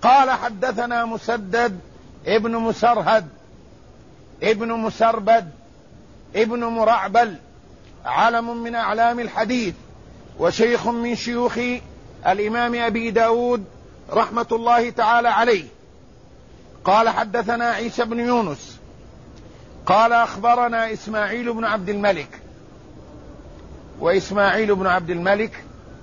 قال حدثنا مسدد ابن مسرهد ابن مسربد ابن مرعبل، علم من أعلام الحديث وشيخ من شيوخ الإمام أبي داود رحمة الله تعالى عليه. قال حدثنا عيسى بن يونس قال أخبرنا إسماعيل بن عبد الملك. وإسماعيل بن عبد الملك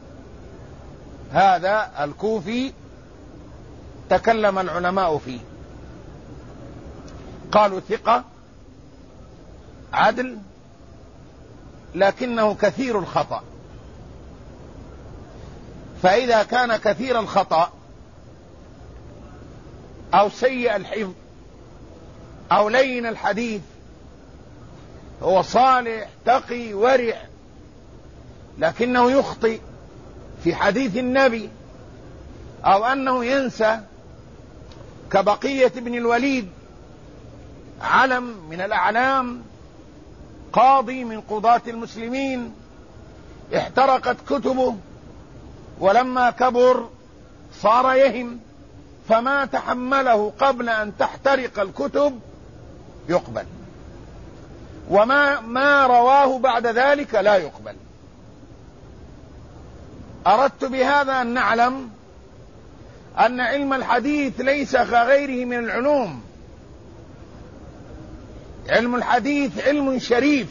هذا الكوفي تكلم العلماء فيه، قالوا ثقة عدل لكنه كثير الخطأ. فإذا كان كثير الخطأ أو سيء الحفظ أو لين الحديث، هو صالح تقي ورع لكنه يخطئ في حديث النبي، أو أنه ينسى كبقية بن الوليد، علم من الأعلام، قاضي من قضاة المسلمين، احترقت كتبه ولما كبر صار يهم، فما تحمله قبل أن تحترق الكتب يقبل، وما رواه بعد ذلك لا يقبل. أردت بهذا أن نعلم أن علم الحديث ليس كغيره من العلوم. علم الحديث علم شريف،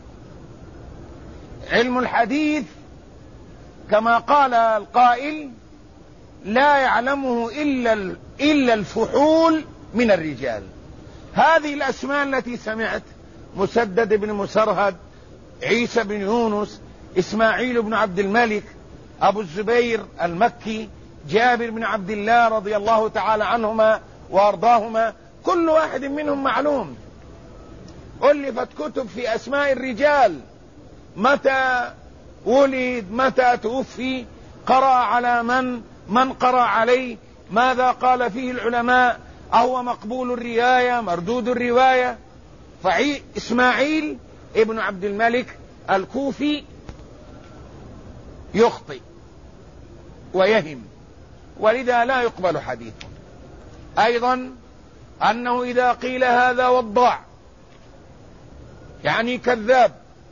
علم الحديث كما قال القائل لا يعلمه إلا الفحول من الرجال. هذه الأسماء التي سمعت: مسدد بن مسرهد، عيسى بن يونس، إسماعيل بن عبد الملك، أبو الزبير المكي، جابر بن عبد الله رضي الله تعالى عنهما وأرضاهما، كل واحد منهم معلوم. ألفت كتب في أسماء الرجال، متى ولد، متى توفي، قرأ على من قرأ عليه، ماذا قال فيه العلماء، أهو مقبول الرواية مردود الرواية. فإسماعيل ابن عبد الملك الكوفي يخطئ ويهم، ولذا لا يقبل حديثه. أيضا أنه إذا قيل هذا وضاع يعني كذاب،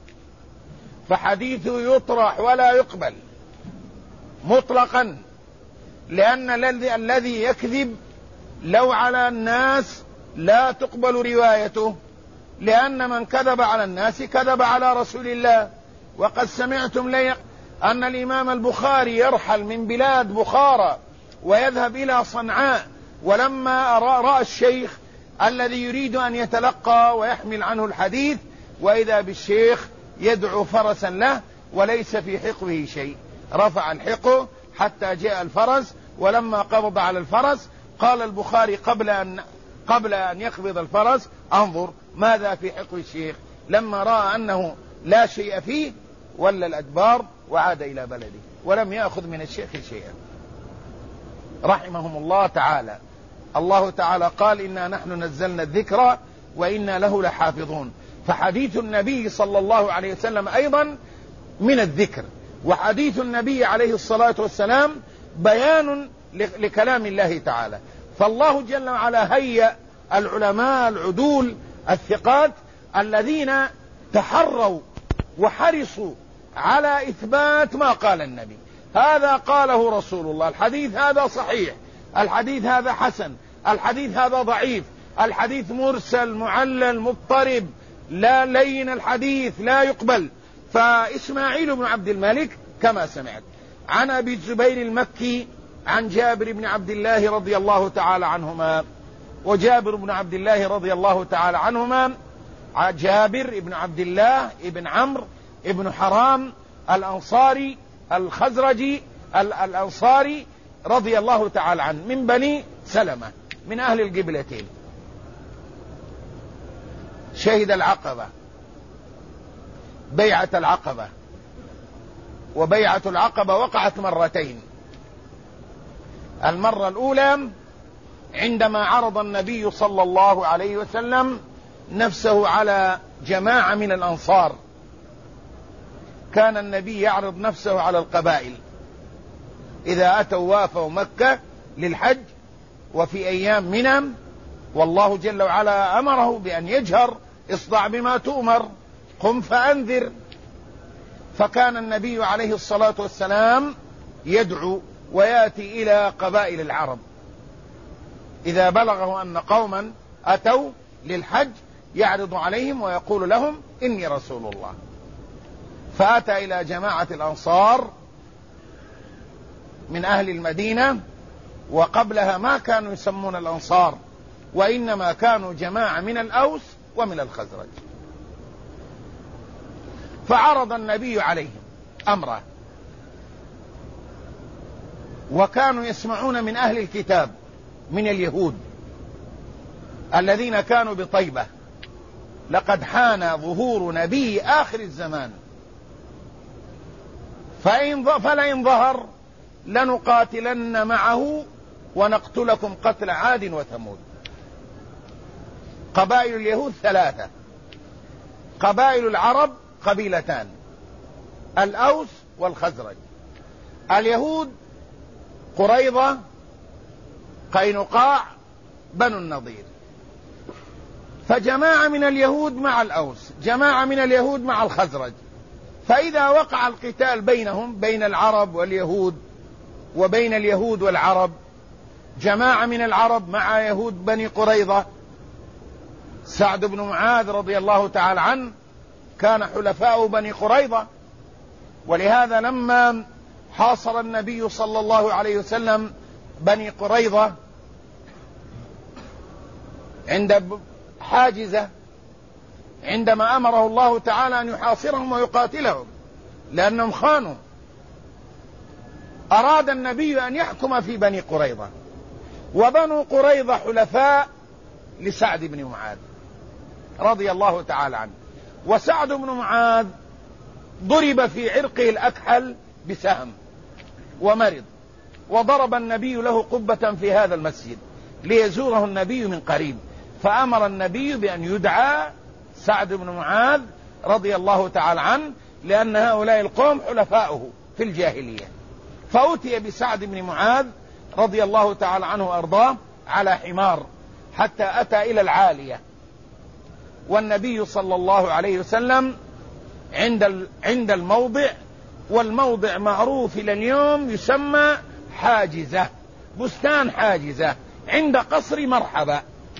فحديثه يطرح ولا يقبل مطلقا، لأن الذي يكذب لو على الناس لا تقبل روايته، لأن من كذب على الناس كذب على رسول الله. وقد سمعتم أن الإمام البخاري يرحل من بلاد بخارى ويذهب إلى صنعاء، ولما رأى الشيخ الذي يريد أن يتلقى ويحمل عنه الحديث، وإذا بالشيخ يدعو فرسا له وليس في حقه شيء، رفع الحقه حتى جاء الفرس، ولما قبض على الفرس قال البخاري قبل أن يقبض الفرس: انظر ماذا في حقه الشيخ. لما رأى أنه لا شيء فيه ولى الأدبار وعاد إلى بلده ولم يأخذ من الشيخ شيئا، رحمهم الله تعالى. الله تعالى قال: إنا نحن نزلنا الذكر وإنا له لحافظون. فحديث النبي صلى الله عليه وسلم أيضا من الذكر، وحديث النبي عليه الصلاة والسلام بيان لكلام الله تعالى. فالله جل وعلا هيأ العلماء العدول الثقات الذين تحروا وحرصوا على إثبات ما قال النبي. هذا قاله رسول الله، الحديث هذا صحيح، الحديث هذا حسن، الحديث هذا ضعيف، الحديث مرسل معلل مضطرب، لا لين الحديث لا يقبل. فإسماعيل بن عبد الملك كما سمعت عن أبي الزبير المكي عن جابر بن عبد الله رضي الله تعالى عنهما. وجابر بن عبد الله رضي الله تعالى عنهما جابر بن عبد الله بن عمرو بن حرام الأنصاري الخزرجي الأنصاري رضي الله تعالى عنه، من بني سلمة، من أهل القبلتين. شهد العقبة، بيعة العقبة، وبيعة العقبة وقعت مرتين. المرة الأولى عندما عرض النبي صلى الله عليه وسلم نفسه على جماعة من الأنصار. كان النبي يعرض نفسه على القبائل إذا أتوا وافوا مكة للحج، وفي أيام منى، والله جل وعلا أمره بأن يجهر: اصدع بما تؤمر، قم فأنذر. فكان النبي عليه الصلاة والسلام يدعو ويأتي إلى قبائل العرب إذا بلغه أن قوما أتوا للحج يعرض عليهم ويقول لهم: إني رسول الله. فأتى إلى جماعة الأنصار من أهل المدينة، وقبلها ما كانوا يسمون الأنصار، وإنما كانوا جماعة من الأوس ومن الخزرج. فعرض النبي عليهم أمره، وكانوا يسمعون من أهل الكتاب من اليهود الذين كانوا بطيبة: لقد حان ظهور نبي آخر الزمان، فلئن ظهر لنقاتلن معه ونقتلكم قتل عاد وثمود. قبائل اليهود 3، قبائل العرب قبيلتان: الأوس والخزرج. اليهود قريظة، قينقاع، بنو النضير. فجماعة من اليهود مع الأوس، جماعة من اليهود مع الخزرج. فإذا وقع القتال بينهم، بين العرب واليهود وبين اليهود والعرب، جماعة من العرب مع يهود بني قريظة، سعد بن معاذ رضي الله تعالى عنه كان حلفاء بني قريظة، ولهذا لما حاصر النبي صلى الله عليه وسلم بني قريظة عند حاجزة، عندما أمره الله تعالى أن يحاصرهم ويقاتلهم لأنهم خانوا، أراد النبي أن يحكم في بني قريظة، وبنو قريظة حلفاء لسعد بن معاذ رضي الله تعالى عنه. وسعد بن معاذ ضرب في عرقه الأكحل بسهم ومرض، وضرب النبي له قبة في هذا المسجد ليزوره النبي من قريب، فأمر النبي بأن يدعى سعد بن معاذ رضي الله تعالى عنه، لأن هؤلاء القوم حلفاؤه في الجاهلية. فأتي بسعد بن معاذ رضي الله تعالى عنه وأرضاه على حمار حتى أتى إلى العالية، والنبي صلى الله عليه وسلم عند الموضع، والموضع معروف إلى اليوم يسمى حاجزة، بستان حاجزة عند قصر مرحبا.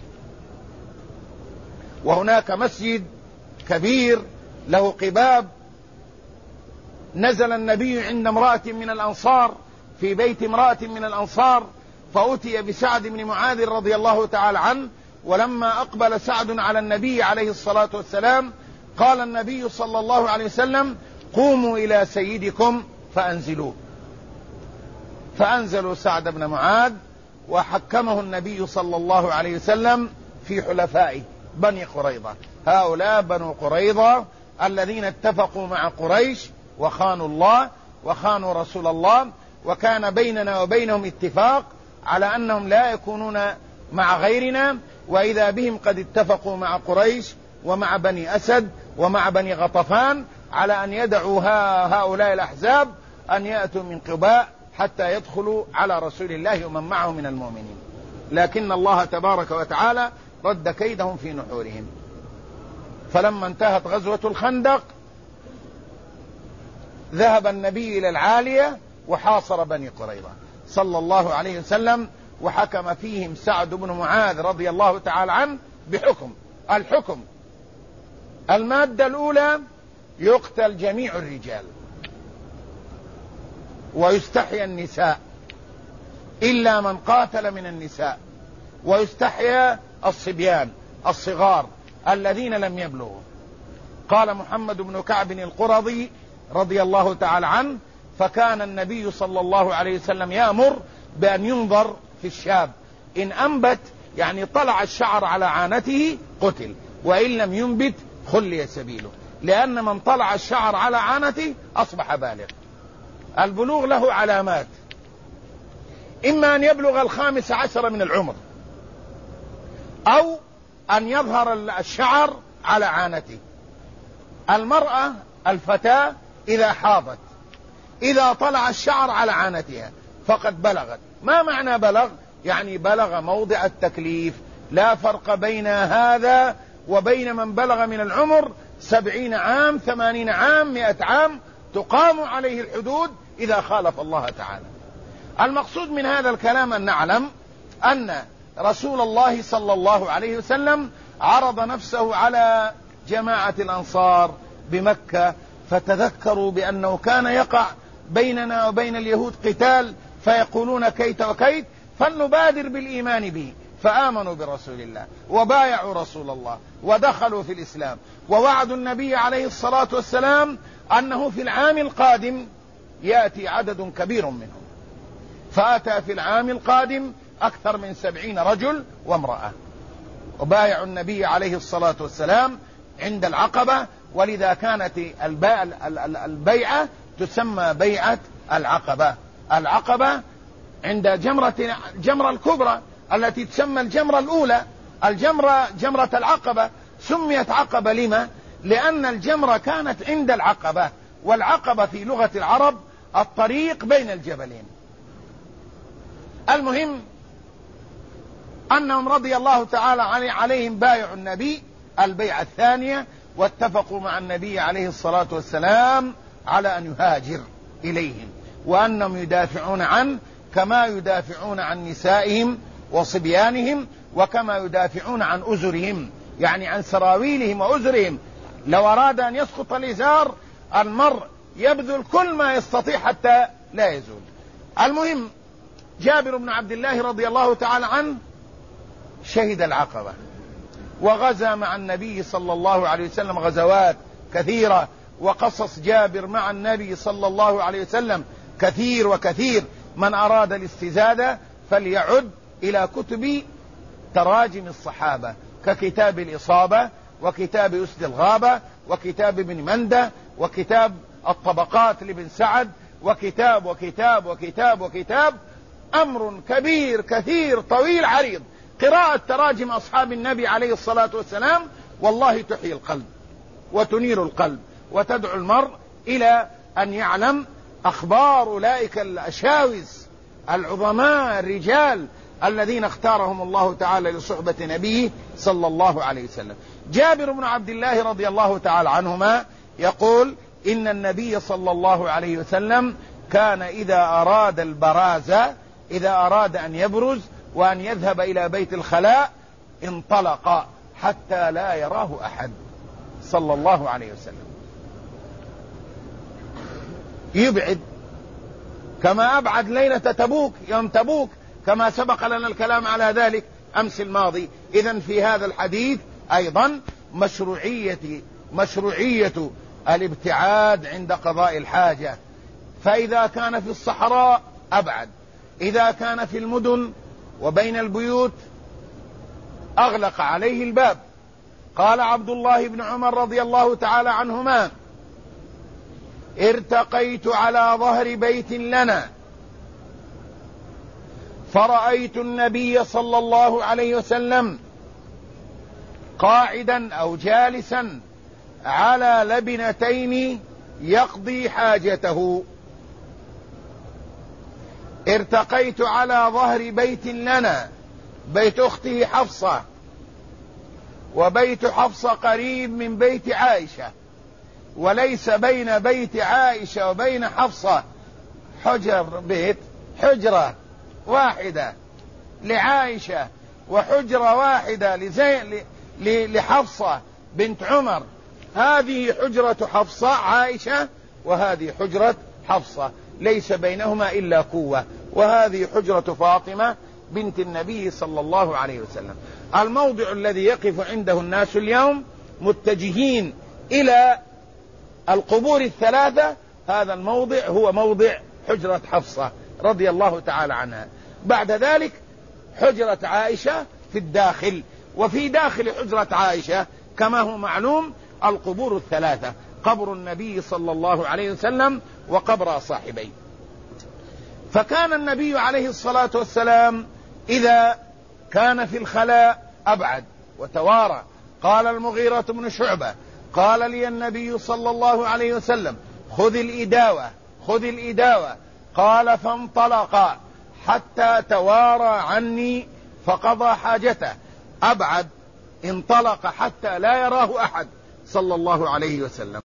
وهناك مسجد كبير له قباب. نزل النبي عند امرأة من الأنصار، في بيت امرأة من الأنصار، فأتي بسعد بن معاذ رضي الله تعالى عنه. ولما أقبل سعد على النبي عليه الصلاة والسلام قال النبي صلى الله عليه وسلم: قوموا إلى سيدكم فأنزلوه. فأنزلوا سعد بن معاذ، وحكمه النبي صلى الله عليه وسلم في حلفائه بني قريظة. هؤلاء بنو قريظة الذين اتفقوا مع قريش وخانوا الله وخانوا رسول الله، وكان بيننا وبينهم اتفاق على أنهم لا يكونون مع غيرنا، وإذا بهم قد اتفقوا مع قريش ومع بني أسد ومع بني غطفان على أن يدعوا هؤلاء الأحزاب أن يأتوا من قباء حتى يدخلوا على رسول الله ومن معه من المؤمنين، لكن الله تبارك وتعالى رد كيدهم في نحورهم. فلما انتهت غزوة الخندق ذهب النبي إلى العالية وحاصر بني قريظة صلى الله عليه وسلم، وحكم فيهم سعد بن معاذ رضي الله تعالى عنه الحكم: المادة الأولى: يقتل جميع الرجال ويستحيى النساء إلا من قاتل من النساء، ويستحيى الصبيان الصغار الذين لم يبلغوا. قال محمد بن كعب القرظي رضي الله تعالى عنه: فكان النبي صلى الله عليه وسلم يأمر بأن ينظر في الشاب، إن أنبت يعني طلع الشعر على عانته قتل، وإن لم ينبت خلي سبيله، لأن من طلع الشعر على عانته أصبح بالغ. البلوغ له علامات: إما أن يبلغ 15 من العمر، أو أن يظهر الشعر على عانته. المرأة الفتاة إذا حاضت إذا طلع الشعر على عانتها فقد بلغت. ما معنى بلغ؟ يعني بلغ موضع التكليف. لا فرق بين هذا وبين من بلغ من العمر 70 عام 80 عام 100 عام تقام عليه الحدود إذا خالف الله تعالى. المقصود من هذا الكلام أن نعلم أن رسول الله صلى الله عليه وسلم عرض نفسه على جماعة الأنصار بمكة، فتذكروا بأنه كان يقع بيننا وبين اليهود قتال فيقولون كيت وكيت، فلنبادر بالإيمان به، فآمنوا برسول الله وبايعوا رسول الله ودخلوا في الإسلام، ووعدوا النبي عليه الصلاة والسلام أنه في العام القادم يأتي عدد كبير منهم، فأتى في العام القادم أكثر من 70 رجل وامرأة، وبايعوا النبي عليه الصلاة والسلام عند العقبة، ولذا كانت البيعة تسمى بيعة العقبة. العقبة عند الجمرة الكبرى التي تسمى الجمرة الأولى، جمرة العقبة سميت عقبة لما؟ لأن الجمرة كانت عند العقبة، والعقبة في لغة العرب الطريق بين الجبلين. المهم أنهم رضي الله تعالى عليهم بايعوا النبي البيعة الثانية، واتفقوا مع النبي عليه الصلاة والسلام على أن يهاجر إليهم، وأنهم يدافعون عنه كما يدافعون عن نسائهم وصبيانهم، وكما يدافعون عن أزرهم، يعني عن سراويلهم وأزرهم. لو أراد أن يسقط الإزار المرء يبذل كل ما يستطيع حتى لا يزول. المهم جابر بن عبد الله رضي الله تعالى عنه شهد العقبة، وغزا مع النبي صلى الله عليه وسلم غزوات كثيرة، وقصص جابر مع النبي صلى الله عليه وسلم كثير وكثير. من أراد الاستزادة فليعد إلى كتب تراجم الصحابة ككتاب الإصابة، وكتاب أسد الغابة، وكتاب ابن مندة، وكتاب الطبقات لابن سعد، وكتاب وكتاب وكتاب وكتاب. أمر كبير كثير طويل عريض. قراءة تراجم أصحاب النبي عليه الصلاة والسلام والله تحيي القلب وتنير القلب، وتدعو المرء إلى أن يعلم أخبار أولئك الأشاوس العظماء الرجال الذين اختارهم الله تعالى لصحبة نبيه صلى الله عليه وسلم. جابر بن عبد الله رضي الله تعالى عنهما يقول إن النبي صلى الله عليه وسلم كان إذا أراد البرازة، إذا أراد أن يبرز وأن يذهب إلى بيت الخلاء انطلق حتى لا يراه أحد صلى الله عليه وسلم، يبعد كما أبعد ليلة تبوك، يوم تبوك، كما سبق لنا الكلام على ذلك أمس الماضي. إذن في هذا الحديث أيضا مشروعية الابتعاد عند قضاء الحاجة، فإذا كان في الصحراء أبعد، إذا كان في المدن وبين البيوت أغلق عليه الباب. قال عبد الله بن عمر رضي الله تعالى عنهما ارتقيت على ظهر بيت لنا فرأيت النبي صلى الله عليه وسلم قاعدا أو جالسا على لبنتين يقضي حاجته. ارتقيت على ظهر بيت لنا، بيت أخته حفصة، وبيت حفصة قريب من بيت عائشة، وليس بين بيت عائشة وبين حفصة حجرة واحدة لعائشة وحجرة واحدة لحفصة بنت عمر. هذه حجرة حفصة عائشة، وهذه حجرة حفصة، ليس بينهما إلا قوة، وهذه حجرة فاطمة بنت النبي صلى الله عليه وسلم. الموضع الذي يقف عنده الناس اليوم متجهين إلى القبور الثلاثة، هذا الموضع هو موضع حجرة حفصة رضي الله تعالى عنها. بعد ذلك حجرة عائشة في الداخل، وفي داخل حجرة عائشة كما هو معلوم القبور الثلاثة، قبر النبي صلى الله عليه وسلم وقبر صاحبيه. فكان النبي عليه الصلاة والسلام إذا كان في الخلاء أبعد وتوارى. قال المغيرة بن شعبة قال لي النبي صلى الله عليه وسلم خذ الإداوة، خذ الإداوة. قال فانطلق حتى توارى عني فقضى حاجته. أبعد انطلق حتى لا يراه أحد صلى الله عليه وسلم.